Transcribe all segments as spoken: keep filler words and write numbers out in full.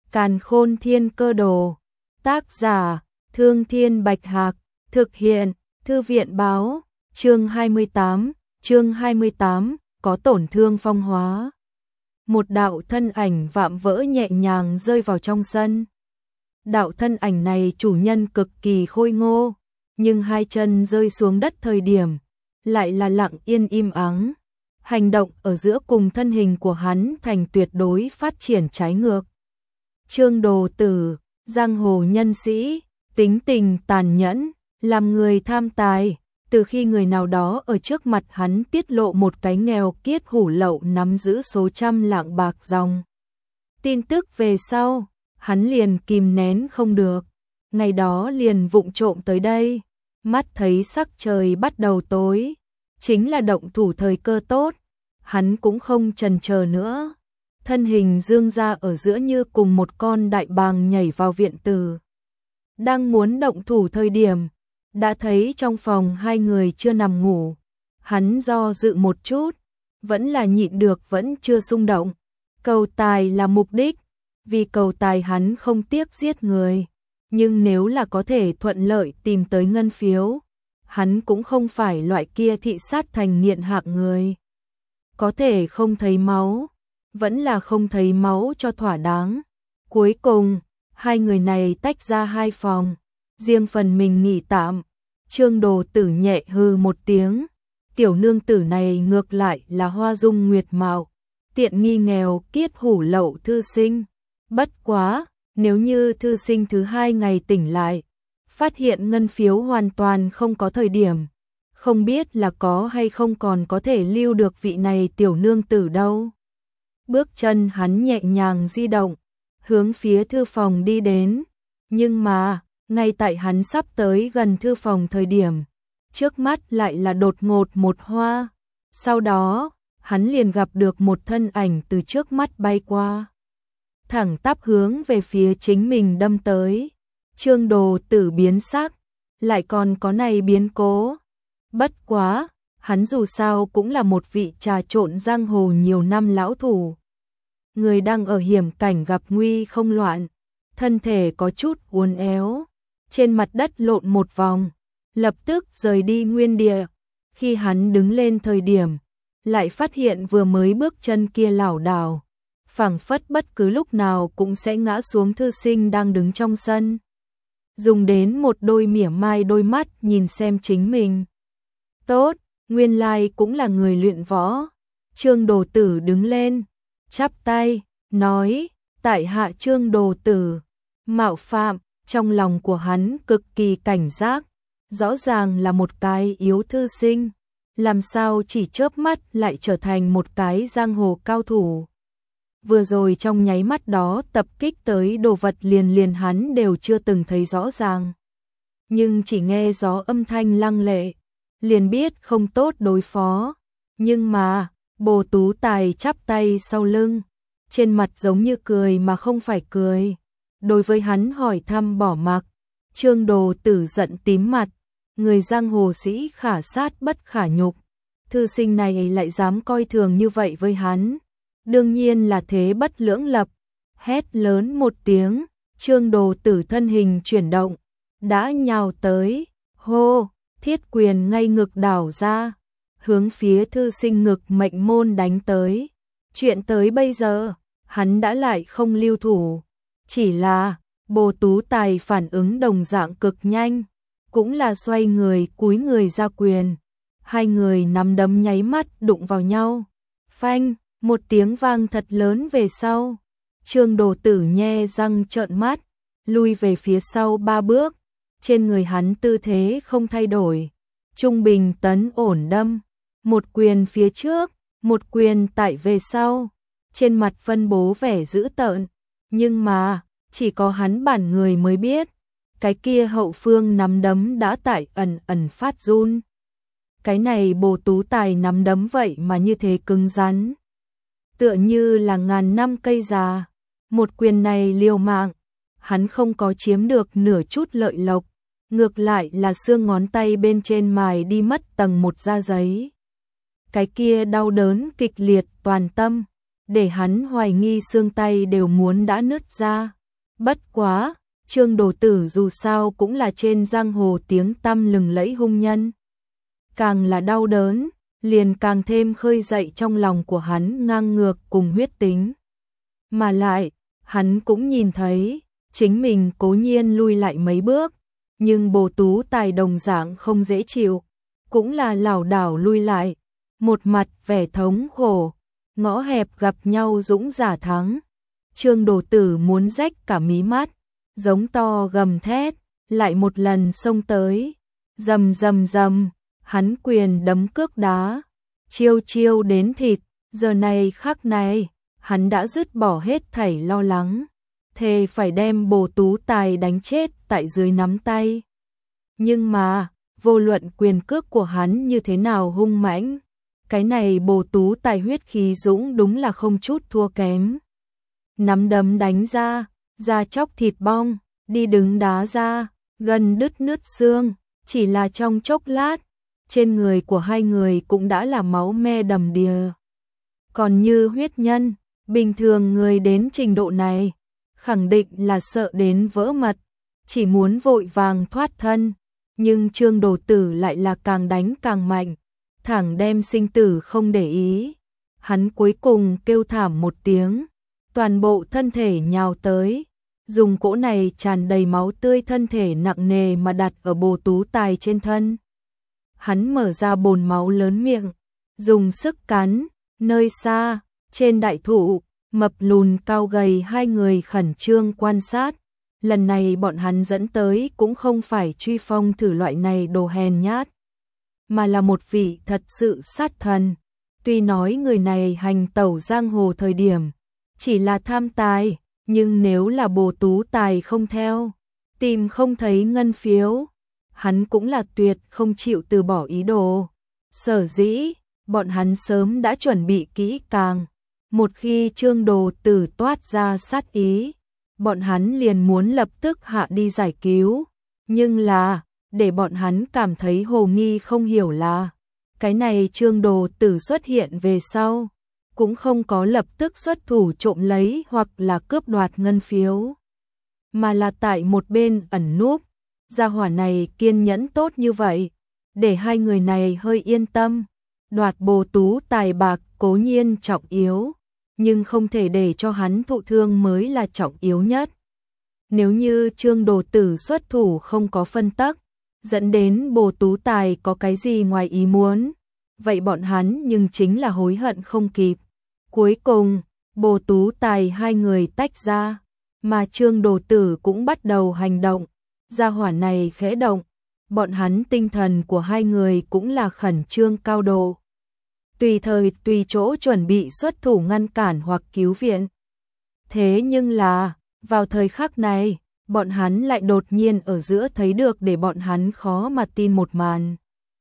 Càn Khôn Thiên Cơ Đồ. Tác giả: Thương Thiên Bạch Hạc. Thực hiện: Thư viện báo. Chương hai mươi tám. Chương hai mươi tám. Có tổn thương phong hóa. Một đạo thân ảnh vạm vỡ nhẹ nhàng rơi vào trong sân. Đạo thân ảnh này chủ nhân cực kỳ khôi ngô, nhưng hai chân rơi xuống đất thời điểm lại là lặng yên im ắng. Hành động ở giữa cùng thân hình của hắn thành tuyệt đối phát triển trái ngược. Trương Đồ Tử, giang hồ nhân sĩ, tính tình tàn nhẫn, làm người tham tài. Từ khi người nào đó ở trước mặt hắn tiết lộ một cái nghèo kiết hủ lậu nắm giữ số trăm lạng bạc dòng tin tức về sau, hắn liền kìm nén không được. Ngày đó liền vụng trộm tới đây, mắt thấy sắc trời bắt đầu tối, chính là động thủ thời cơ tốt, hắn cũng không chần chờ nữa. Thân hình dương ra ở giữa như cùng một con đại bàng nhảy vào viện tử. Đang muốn động thủ thời điểm, đã thấy trong phòng hai người chưa nằm ngủ. Hắn do dự một chút, vẫn là nhịn được vẫn chưa xung động. Cầu tài là mục đích, vì cầu tài hắn không tiếc giết người. Nhưng nếu là có thể thuận lợi tìm tới ngân phiếu, hắn cũng không phải loại kia thị sát thành nghiện hạng người. Có thể không thấy máu, vẫn là không thấy máu cho thỏa đáng. Cuối cùng, hai người này tách ra hai phòng, riêng phần mình nghỉ tạm. Trương Đồ Tử nhẹ hư một tiếng, tiểu nương tử này ngược lại là hoa dung nguyệt mạo, tiện nghi nghèo kiết hủ lậu thư sinh. Bất quá, nếu như thư sinh thứ hai ngày tỉnh lại, phát hiện ngân phiếu hoàn toàn không có thời điểm, không biết là có hay không còn có thể lưu được vị này tiểu nương tử đâu. Bước chân hắn nhẹ nhàng di động, hướng phía thư phòng đi đến, nhưng mà, ngay tại hắn sắp tới gần thư phòng thời điểm, trước mắt lại là đột ngột một hoa. Sau đó, hắn liền gặp được một thân ảnh từ trước mắt bay qua, thẳng tắp hướng về phía chính mình đâm tới. Trương Đồ Tử biến sắc, lại còn có này biến cố. Bất quá, hắn dù sao cũng là một vị trà trộn giang hồ nhiều năm lão thủ. Người đang ở hiểm cảnh gặp nguy không loạn, thân thể có chút uốn éo, trên mặt đất lộn một vòng, lập tức rời đi nguyên địa. Khi hắn đứng lên thời điểm, lại phát hiện vừa mới bước chân kia lảo đảo, phảng phất bất cứ lúc nào cũng sẽ ngã xuống thư sinh đang đứng trong sân. Dùng đến một đôi mỉa mai đôi mắt nhìn xem chính mình. Tốt, nguyên lai cũng là người luyện võ. Trương Đồ Tử đứng lên, chắp tay, nói, tại hạ Trương Đồ Tử, mạo phạm. Trong lòng của hắn cực kỳ cảnh giác, rõ ràng là một cái yếu thư sinh, làm sao chỉ chớp mắt lại trở thành một cái giang hồ cao thủ. Vừa rồi trong nháy mắt đó tập kích tới đồ vật liền liền hắn đều chưa từng thấy rõ ràng. Nhưng chỉ nghe gió âm thanh lăng lệ, liền biết không tốt đối phó. Nhưng mà, Bồ Tú Tài chắp tay sau lưng, trên mặt giống như cười mà không phải cười. Đối với hắn hỏi thăm bỏ mặc, Trương Đồ Tử giận tím mặt, người giang hồ sĩ khả sát bất khả nhục. Thư sinh này lại dám coi thường như vậy với hắn, đương nhiên là thế bất lưỡng lập. Hét lớn một tiếng, Trương Đồ Tử thân hình chuyển động, đã nhào tới, hô, thiết quyền ngay ngực đảo ra, hướng phía thư sinh ngực mệnh môn đánh tới. Chuyện tới bây giờ, hắn đã lại không lưu thủ. Chỉ là, Bồ Tú Tài phản ứng đồng dạng cực nhanh, cũng là xoay người cúi người ra quyền. Hai người nắm đấm nháy mắt đụng vào nhau. Phanh, một tiếng vang thật lớn về sau. Trương Đồ Tử nhe răng trợn mắt, lui về phía sau ba bước. Trên người hắn tư thế không thay đổi, trung bình tấn ổn đâm. Một quyền phía trước, một quyền tại về sau. Trên mặt phân bố vẻ dữ tợn. Nhưng mà, chỉ có hắn bản người mới biết, cái kia hậu phương nắm đấm đã tại ẩn ẩn phát run. Cái này Bồ Tú Tài nắm đấm vậy mà như thế cứng rắn, tựa như là ngàn năm cây già. Một quyền này liều mạng, hắn không có chiếm được nửa chút lợi lộc, ngược lại là xương ngón tay bên trên mài đi mất tầng một da giấy. Cái kia đau đớn kịch liệt toàn tâm, để hắn hoài nghi xương tay đều muốn đã nứt ra. Bất quá, Trương Đồ Tử dù sao cũng là trên giang hồ tiếng tăm lừng lẫy hung nhân. Càng là đau đớn, liền càng thêm khơi dậy trong lòng của hắn ngang ngược cùng huyết tính. Mà lại, hắn cũng nhìn thấy, chính mình cố nhiên lui lại mấy bước, nhưng Bồ Tú Tài đồng dạng không dễ chịu, cũng là lảo đảo lui lại, một mặt vẻ thống khổ, ngõ hẹp gặp nhau dũng giả thắng. Trương Đồ Tử muốn rách cả mí mắt, giống to gầm thét, lại một lần xông tới, rầm rầm rầm, hắn quyền đấm cước đá, chiêu chiêu đến thịt, giờ này khắc này, hắn đã dứt bỏ hết thảy lo lắng, thề phải đem Bồ Tú Tài đánh chết tại dưới nắm tay. Nhưng mà, vô luận quyền cước của hắn như thế nào hung mãnh, cái này Bồ Tú Tài huyết khí dũng đúng là không chút thua kém. Nắm đấm đánh ra, da chóc thịt bong, đi đứng đá ra, gần đứt nứt xương, chỉ là trong chốc lát, trên người của hai người cũng đã là máu me đầm đìa. Còn như huyết nhân, bình thường người đến trình độ này, khẳng định là sợ đến vỡ mật, chỉ muốn vội vàng thoát thân, nhưng Trương Đồ Tử lại là càng đánh càng mạnh, thẳng đem sinh tử không để ý. Hắn cuối cùng kêu thảm một tiếng, toàn bộ thân thể nhào tới, dùng cỗ này tràn đầy máu tươi thân thể nặng nề mà đặt ở Bồ Tú Tài trên thân. Hắn mở ra bồn máu lớn miệng, dùng sức cắn, nơi xa, trên đại thụ, mập lùn cao gầy hai người khẩn trương quan sát. Lần này bọn hắn dẫn tới cũng không phải Truy Phong thử loại này đồ hèn nhát, mà là một vị thật sự sát thần. Tuy nói người này hành tẩu giang hồ thời điểm, chỉ là tham tài, nhưng nếu là Bồ Tú Tài không theo, tìm không thấy ngân phiếu, hắn cũng là tuyệt không chịu từ bỏ ý đồ. Sở dĩ, bọn hắn sớm đã chuẩn bị kỹ càng. Một khi Trương Đồ Tử toát ra sát ý, bọn hắn liền muốn lập tức hạ đi giải cứu. Nhưng là, để bọn hắn cảm thấy hồ nghi không hiểu là, cái này Trương Đồ Tử xuất hiện về sau, cũng không có lập tức xuất thủ trộm lấy hoặc là cướp đoạt ngân phiếu, mà là tại một bên ẩn núp. Gia hỏa này kiên nhẫn tốt như vậy, để hai người này hơi yên tâm. Đoạt Bồ Tú Tài bạc cố nhiên trọng yếu, nhưng không thể để cho hắn thụ thương mới là trọng yếu nhất. Nếu như Trương Đồ Tử xuất thủ không có phân tắc, dẫn đến Bồ Tú Tài có cái gì ngoài ý muốn, vậy bọn hắn nhưng chính là hối hận không kịp. Cuối cùng, Bồ Tú Tài hai người tách ra, mà Trương Đồ Tử cũng bắt đầu hành động. Gia hỏa này khẽ động, bọn hắn tinh thần của hai người cũng là khẩn trương cao độ, tùy thời tùy chỗ chuẩn bị xuất thủ ngăn cản hoặc cứu viện. Thế nhưng là, vào thời khắc này, bọn hắn lại đột nhiên ở giữa thấy được để bọn hắn khó mà tin một màn.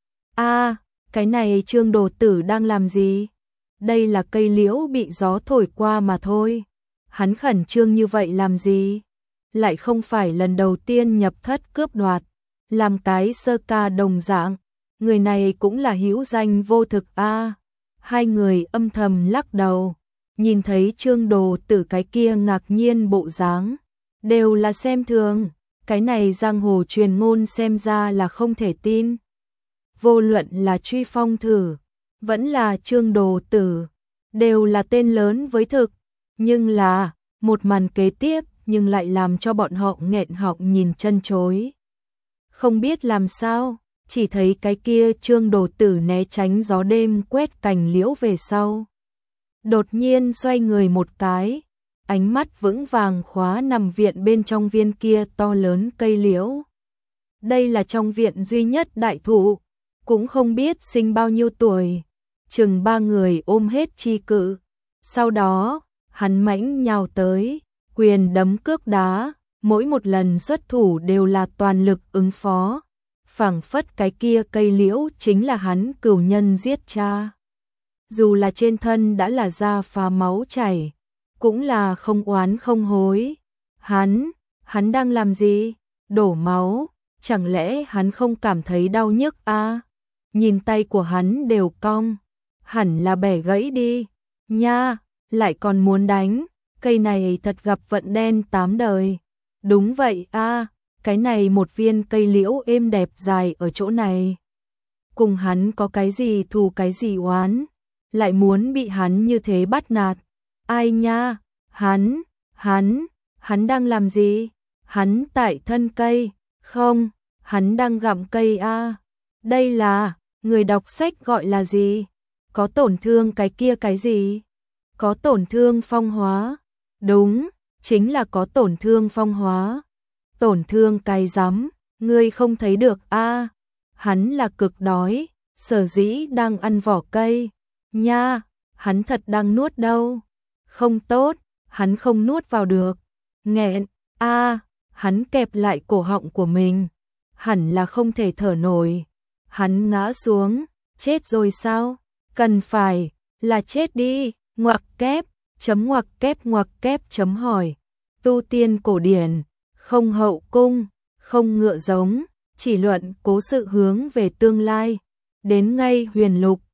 A, cái này Trương Đồ Tử đang làm gì? Đây là cây liễu bị gió thổi qua mà thôi. Hắn khẩn trương như vậy làm gì? Lại không phải lần đầu tiên nhập thất cướp đoạt, làm cái sơ ca đồng dạng, người này cũng là hữu danh vô thực a. Hai người âm thầm lắc đầu, nhìn thấy Trương Đồ Tử cái kia ngạc nhiên bộ dáng, đều là xem thường, cái này giang hồ truyền ngôn xem ra là không thể tin. Vô luận là Truy Phong thử, vẫn là Trương Đồ Tử, đều là tên lớn với thực, nhưng là, một màn kế tiếp nhưng lại làm cho bọn họ nghẹn họng nhìn chân chối. Không biết làm sao, chỉ thấy cái kia Trương Đồ Tử né tránh gió đêm quét cành liễu về sau. Đột nhiên xoay người một cái, ánh mắt vững vàng khóa nằm viện bên trong viên kia to lớn cây liễu. Đây là trong viện duy nhất đại thụ, cũng không biết sinh bao nhiêu tuổi, chừng ba người ôm hết chi cự. Sau đó, hắn mãnh nhào tới, quyền đấm cước đá, mỗi một lần xuất thủ đều là toàn lực ứng phó. Phảng phất cái kia cây liễu chính là hắn cửu nhân giết cha. Dù là trên thân đã là da phá máu chảy, cũng là không oán không hối. Hắn, hắn đang làm gì? Đổ máu, chẳng lẽ hắn không cảm thấy đau nhức a? Nhìn tay của hắn đều cong, hẳn là bẻ gãy đi. Nha, lại còn muốn đánh, cây này thật gặp vận đen tám đời. Đúng vậy a, cái này một viên cây liễu êm đẹp dài ở chỗ này. Cùng hắn có cái gì thù cái gì oán, lại muốn bị hắn như thế bắt nạt. Ai nha, hắn, hắn, hắn đang làm gì? Hắn tại thân cây, không, hắn đang gặm cây a. Đây là, người đọc sách gọi là gì? Có tổn thương cái kia cái gì? Có tổn thương phong hóa. Đúng, chính là có tổn thương phong hóa. Tổn thương cái rắm, ngươi không thấy được a? Hắn là cực đói, sở dĩ đang ăn vỏ cây. Nha, hắn thật đang nuốt đâu. Không tốt, hắn không nuốt vào được. Nghẹn, a, hắn kẹp lại cổ họng của mình. Hẳn là không thể thở nổi. Hắn ngã xuống, chết rồi sao? Cần phải, là chết đi, ngoặc kép, chấm ngoặc kép ngoặc kép chấm hỏi. Tu tiên cổ điển, không hậu cung, không ngựa giống, chỉ luận cố sự hướng về tương lai. Đến ngay huyền lục,